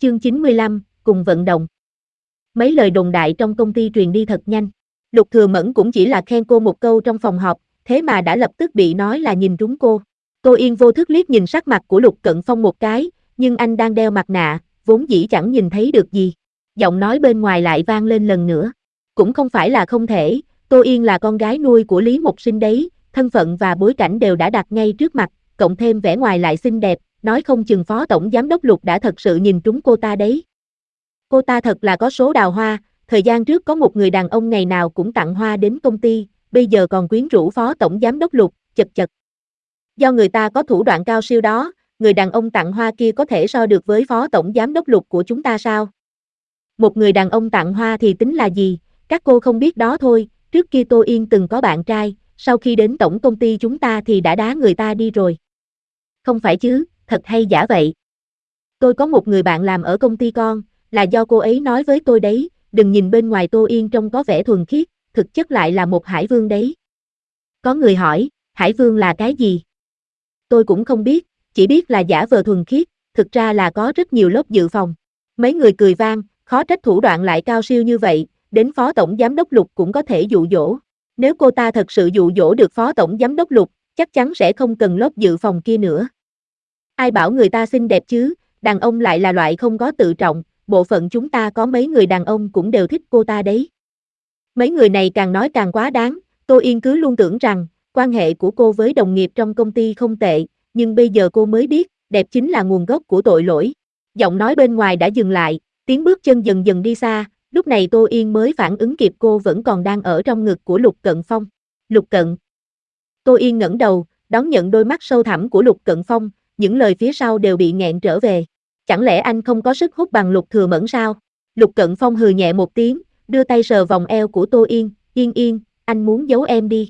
Chương 95, cùng vận động. Mấy lời đồn đại trong công ty truyền đi thật nhanh. Lục Thừa Mẫn cũng chỉ là khen cô một câu trong phòng họp, thế mà đã lập tức bị nói là nhìn trúng cô. Tô Yên vô thức liếc nhìn sắc mặt của Lục Cận Phong một cái, nhưng anh đang đeo mặt nạ, vốn dĩ chẳng nhìn thấy được gì. Giọng nói bên ngoài lại vang lên lần nữa. Cũng không phải là không thể, Tô Yên là con gái nuôi của Lý Mục Sinh đấy, thân phận và bối cảnh đều đã đặt ngay trước mặt, cộng thêm vẻ ngoài lại xinh đẹp, nói không chừng Phó Tổng Giám đốc Lục đã thật sự nhìn trúng cô ta đấy. Cô ta thật là có số đào hoa, thời gian trước có một người đàn ông ngày nào cũng tặng hoa đến công ty, bây giờ còn quyến rũ Phó Tổng Giám đốc Lục, chật chật. Do người ta có thủ đoạn cao siêu đó, người đàn ông tặng hoa kia có thể so được với Phó Tổng Giám đốc Lục của chúng ta sao? Một người đàn ông tặng hoa thì tính là gì, các cô không biết đó thôi, trước kia Tô Yên từng có bạn trai, sau khi đến tổng công ty chúng ta thì đã đá người ta đi rồi. Không phải chứ, thật hay giả vậy? Tôi có một người bạn làm ở công ty con, là do cô ấy nói với tôi đấy, đừng nhìn bên ngoài Tô Yên trông có vẻ thuần khiết, thực chất lại là một hải vương đấy. Có người hỏi, hải vương là cái gì? Tôi cũng không biết, chỉ biết là giả vờ thuần khiết, thực ra là có rất nhiều lớp dự phòng. Mấy người cười vang, khó trách thủ đoạn lại cao siêu như vậy, đến Phó Tổng Giám đốc Lục cũng có thể dụ dỗ. Nếu cô ta thật sự dụ dỗ được Phó Tổng Giám đốc Lục, chắc chắn sẽ không cần lớp dự phòng kia nữa. Ai bảo người ta xinh đẹp chứ, đàn ông lại là loại không có tự trọng, bộ phận chúng ta có mấy người đàn ông cũng đều thích cô ta đấy. Mấy người này càng nói càng quá đáng, Tô Yên cứ luôn tưởng rằng, quan hệ của cô với đồng nghiệp trong công ty không tệ, nhưng bây giờ cô mới biết, đẹp chính là nguồn gốc của tội lỗi. Giọng nói bên ngoài đã dừng lại, tiếng bước chân dần dần đi xa, lúc này Tô Yên mới phản ứng kịp cô vẫn còn đang ở trong ngực của Lục Cận Phong. Lục Cận. Tô Yên ngẩng đầu, đón nhận đôi mắt sâu thẳm của Lục Cận Phong, những lời phía sau đều bị nghẹn trở về. Chẳng lẽ anh không có sức hút bằng Lục Thừa Mẫn sao? Lục Cận Phong hừ nhẹ một tiếng, đưa tay sờ vòng eo của Tô Yên, Yên Yên, anh muốn giấu em đi.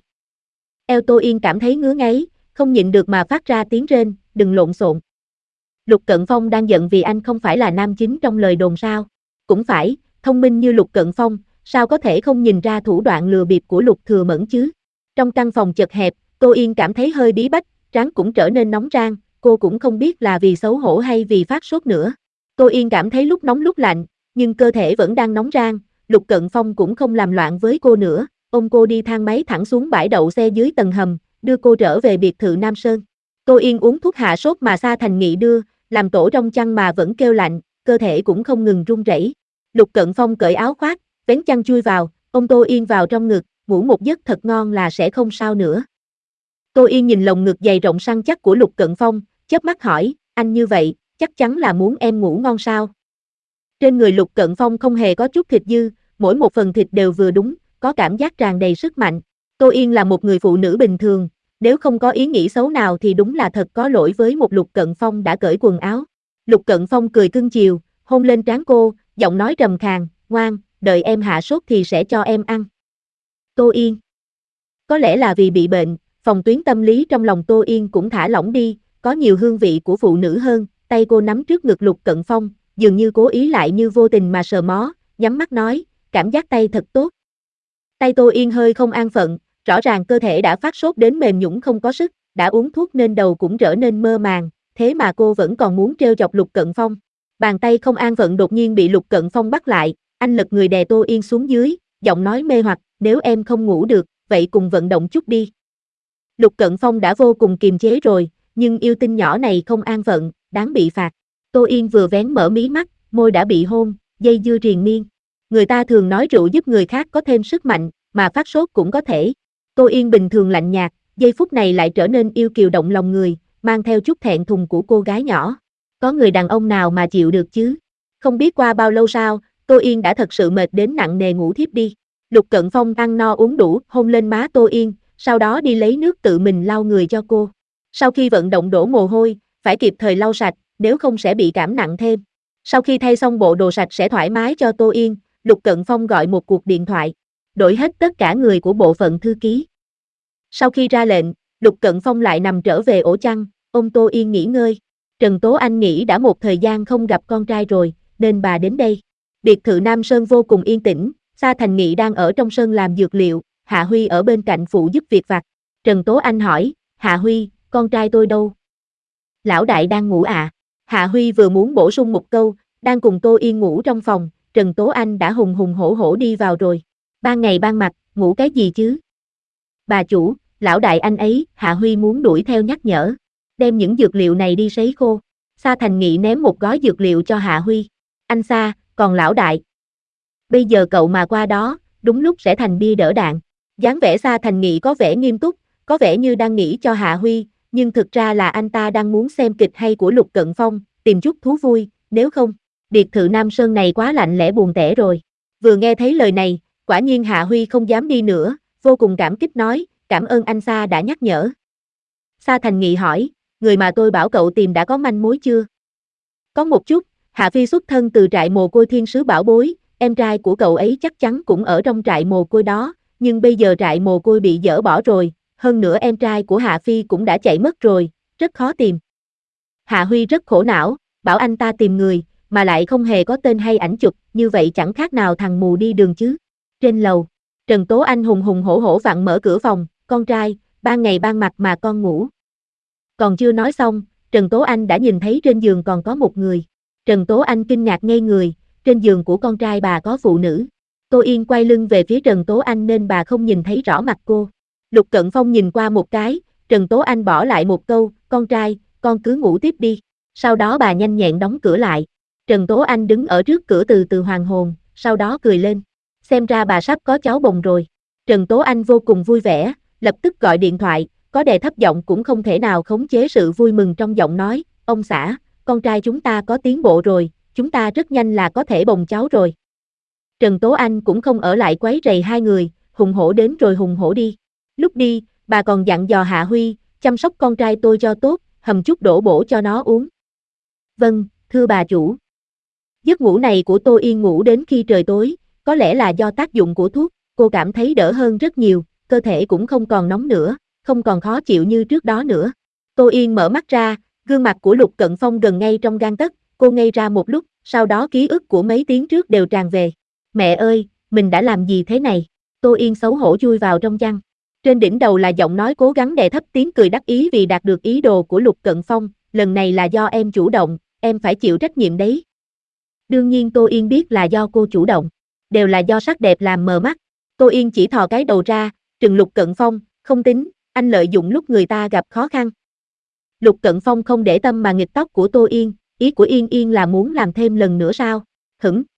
Eo Tô Yên cảm thấy ngứa ngáy, không nhịn được mà phát ra tiếng rên, đừng lộn xộn. Lục Cận Phong đang giận vì anh không phải là nam chính trong lời đồn sao? Cũng phải, thông minh như Lục Cận Phong, sao có thể không nhìn ra thủ đoạn lừa bịp của Lục Thừa Mẫn chứ? Trong căn phòng chật hẹp, Tô Yên cảm thấy hơi bí bách, trán cũng trở nên nóng rang, cô cũng không biết là vì xấu hổ hay vì phát sốt nữa. Tô Yên cảm thấy lúc nóng lúc lạnh, nhưng cơ thể vẫn đang nóng rang, Lục Cận Phong cũng không làm loạn với cô nữa, ôm cô đi thang máy thẳng xuống bãi đậu xe dưới tầng hầm, đưa cô trở về biệt thự Nam Sơn. Tô Yên uống thuốc hạ sốt mà Sa Thành Nghị đưa, làm tổ trong chăn mà vẫn kêu lạnh, cơ thể cũng không ngừng run rẩy. Lục Cận Phong cởi áo khoác, vén chăn chui vào, ôm Tô Yên vào trong ngực, ngủ một giấc thật ngon là sẽ không sao nữa. Tô Yên nhìn lồng ngực dày rộng săn chắc của Lục Cận Phong, chớp mắt hỏi, anh như vậy, chắc chắn là muốn em ngủ ngon sao? Trên người Lục Cận Phong không hề có chút thịt dư, mỗi một phần thịt đều vừa đúng, có cảm giác tràn đầy sức mạnh. Tô Yên là một người phụ nữ bình thường, nếu không có ý nghĩ xấu nào thì đúng là thật có lỗi với một Lục Cận Phong đã cởi quần áo. Lục Cận Phong cười cưng chiều, hôn lên trán cô, giọng nói trầm khàn, ngoan, đợi em hạ sốt thì sẽ cho em ăn. Tô Yên. Có lẽ là vì bị bệnh, phòng tuyến tâm lý trong lòng Tô Yên cũng thả lỏng đi, có nhiều hương vị của phụ nữ hơn, tay cô nắm trước ngực Lục Cận Phong, dường như cố ý lại như vô tình mà sờ mó, nhắm mắt nói, cảm giác tay thật tốt. Tay Tô Yên hơi không an phận, rõ ràng cơ thể đã phát sốt đến mềm nhũn không có sức, đã uống thuốc nên đầu cũng trở nên mơ màng, thế mà cô vẫn còn muốn trêu chọc Lục Cận Phong. Bàn tay không an phận đột nhiên bị Lục Cận Phong bắt lại, anh lật người đè Tô Yên xuống dưới, giọng nói mê hoặc, nếu em không ngủ được, vậy cùng vận động chút đi. Lục Cận Phong đã vô cùng kiềm chế rồi, nhưng yêu tinh nhỏ này không an phận, đáng bị phạt. Tô Yên vừa vén mở mí mắt, môi đã bị hôn, dây dưa triền miên. Người ta thường nói rượu giúp người khác có thêm sức mạnh, mà phát sốt cũng có thể. Tô Yên bình thường lạnh nhạt, giây phút này lại trở nên yêu kiều động lòng người, mang theo chút thẹn thùng của cô gái nhỏ. Có người đàn ông nào mà chịu được chứ? Không biết qua bao lâu sau, Tô Yên đã thật sự mệt đến nặng nề ngủ thiếp đi. Lục Cận Phong ăn no uống đủ, hôn lên má Tô Yên, sau đó đi lấy nước tự mình lau người cho cô. Sau khi vận động đổ mồ hôi, phải kịp thời lau sạch, nếu không sẽ bị cảm nặng thêm. Sau khi thay xong bộ đồ sạch sẽ thoải mái cho Tô Yên, Lục Cận Phong gọi một cuộc điện thoại, đổi hết tất cả người của bộ phận thư ký. Sau khi ra lệnh, Lục Cận Phong lại nằm trở về ổ chăn, ôm Tô Yên nghỉ ngơi. Trần Tố Anh nghĩ đã một thời gian không gặp con trai rồi, nên bà đến đây. Biệt thự Nam Sơn vô cùng yên tĩnh, Sa Thành Nghị đang ở trong sân làm dược liệu, Hạ Huy ở bên cạnh phụ giúp việc vặt. Trần Tố Anh hỏi, Hạ Huy, con trai tôi đâu? Lão đại đang ngủ à? Hạ Huy vừa muốn bổ sung một câu, Đang cùng Tô Yên ngủ trong phòng, Trần Tố Anh đã hùng hùng hổ hổ đi vào rồi. Ban ngày ban mặt, ngủ cái gì chứ? Bà chủ, lão đại anh ấy, Hạ Huy muốn đuổi theo nhắc nhở. Đem những dược liệu này đi sấy khô. Sa Thành Nghị ném một gói dược liệu cho Hạ Huy. Anh Sa, còn lão đại. Bây giờ cậu mà qua đó, đúng lúc sẽ thành bia đỡ đạn. Dáng vẻ Sa Thành Nghị có vẻ nghiêm túc, có vẻ như đang nghĩ cho Hạ Huy, nhưng thực ra là anh ta đang muốn xem kịch hay của Lục Cận Phong, tìm chút thú vui, nếu không, biệt thự Nam Sơn này quá lạnh lẽo buồn tẻ rồi. Vừa nghe thấy lời này, quả nhiên Hạ Huy không dám đi nữa, vô cùng cảm kích nói, cảm ơn anh Sa đã nhắc nhở. Sa Thành Nghị hỏi, người mà tôi bảo cậu tìm đã có manh mối chưa? Có một chút, Hạ Phi xuất thân từ trại mồ côi Thiên Sứ Bảo Bối, em trai của cậu ấy chắc chắn cũng ở trong trại mồ côi đó, nhưng bây giờ trại mồ côi bị dỡ bỏ rồi, hơn nữa em trai của Hạ Phi cũng đã chạy mất rồi, rất khó tìm. Hạ Huy rất khổ não, bảo anh ta tìm người, mà lại không hề có tên hay ảnh chụp, như vậy chẳng khác nào thằng mù đi đường chứ. Trên lầu, Trần Tố Anh hùng hùng hổ hổ vặn mở cửa phòng, con trai, ban ngày ban mặt mà con ngủ. Còn chưa nói xong, Trần Tố Anh đã nhìn thấy trên giường còn có một người. Trần Tố Anh kinh ngạc ngây người, trên giường của con trai bà có phụ nữ. Tô Yên quay lưng về phía Trần Tố Anh nên bà không nhìn thấy rõ mặt cô. Lục Cận Phong nhìn qua một cái, Trần Tố Anh bỏ lại một câu, con trai, con cứ ngủ tiếp đi. Sau đó bà nhanh nhẹn đóng cửa lại. Trần Tố Anh đứng ở trước cửa từ từ hoàn hồn, sau đó cười lên. Xem ra bà sắp có cháu bồng rồi. Trần Tố Anh vô cùng vui vẻ, lập tức gọi điện thoại, có đè thấp giọng cũng không thể nào khống chế sự vui mừng trong giọng nói, ông xã, con trai chúng ta có tiến bộ rồi, chúng ta rất nhanh là có thể bồng cháu rồi. Trần Tố Anh cũng không ở lại quấy rầy hai người, hùng hổ đến rồi hùng hổ đi. Lúc đi, bà còn dặn dò Hạ Huy, chăm sóc con trai tôi cho tốt, hầm chút đổ bổ cho nó uống. Vâng, thưa bà chủ. Giấc ngủ này của Tô Yên ngủ đến khi trời tối, có lẽ là do tác dụng của thuốc, cô cảm thấy đỡ hơn rất nhiều, cơ thể cũng không còn nóng nữa, không còn khó chịu như trước đó nữa. Tô Yên mở mắt ra, gương mặt của Lục Cận Phong gần ngay trong gang tấc, cô ngây ra một lúc, sau đó ký ức của mấy tiếng trước đều tràn về. Mẹ ơi, mình đã làm gì thế này? Tô Yên xấu hổ chui vào trong chăn. Trên đỉnh đầu là giọng nói cố gắng đè thấp tiếng cười đắc ý vì đạt được ý đồ của Lục Cận Phong, lần này là do em chủ động, em phải chịu trách nhiệm đấy. Đương nhiên Tô Yên biết là do cô chủ động, đều là do sắc đẹp làm mờ mắt. Tô Yên chỉ thò cái đầu ra, trừng Lục Cận Phong, không tính, anh lợi dụng lúc người ta gặp khó khăn. Lục Cận Phong không để tâm mà nghịch tóc của Tô Yên, ý của Yên Yên là muốn làm thêm lần nữa sao? Hửng,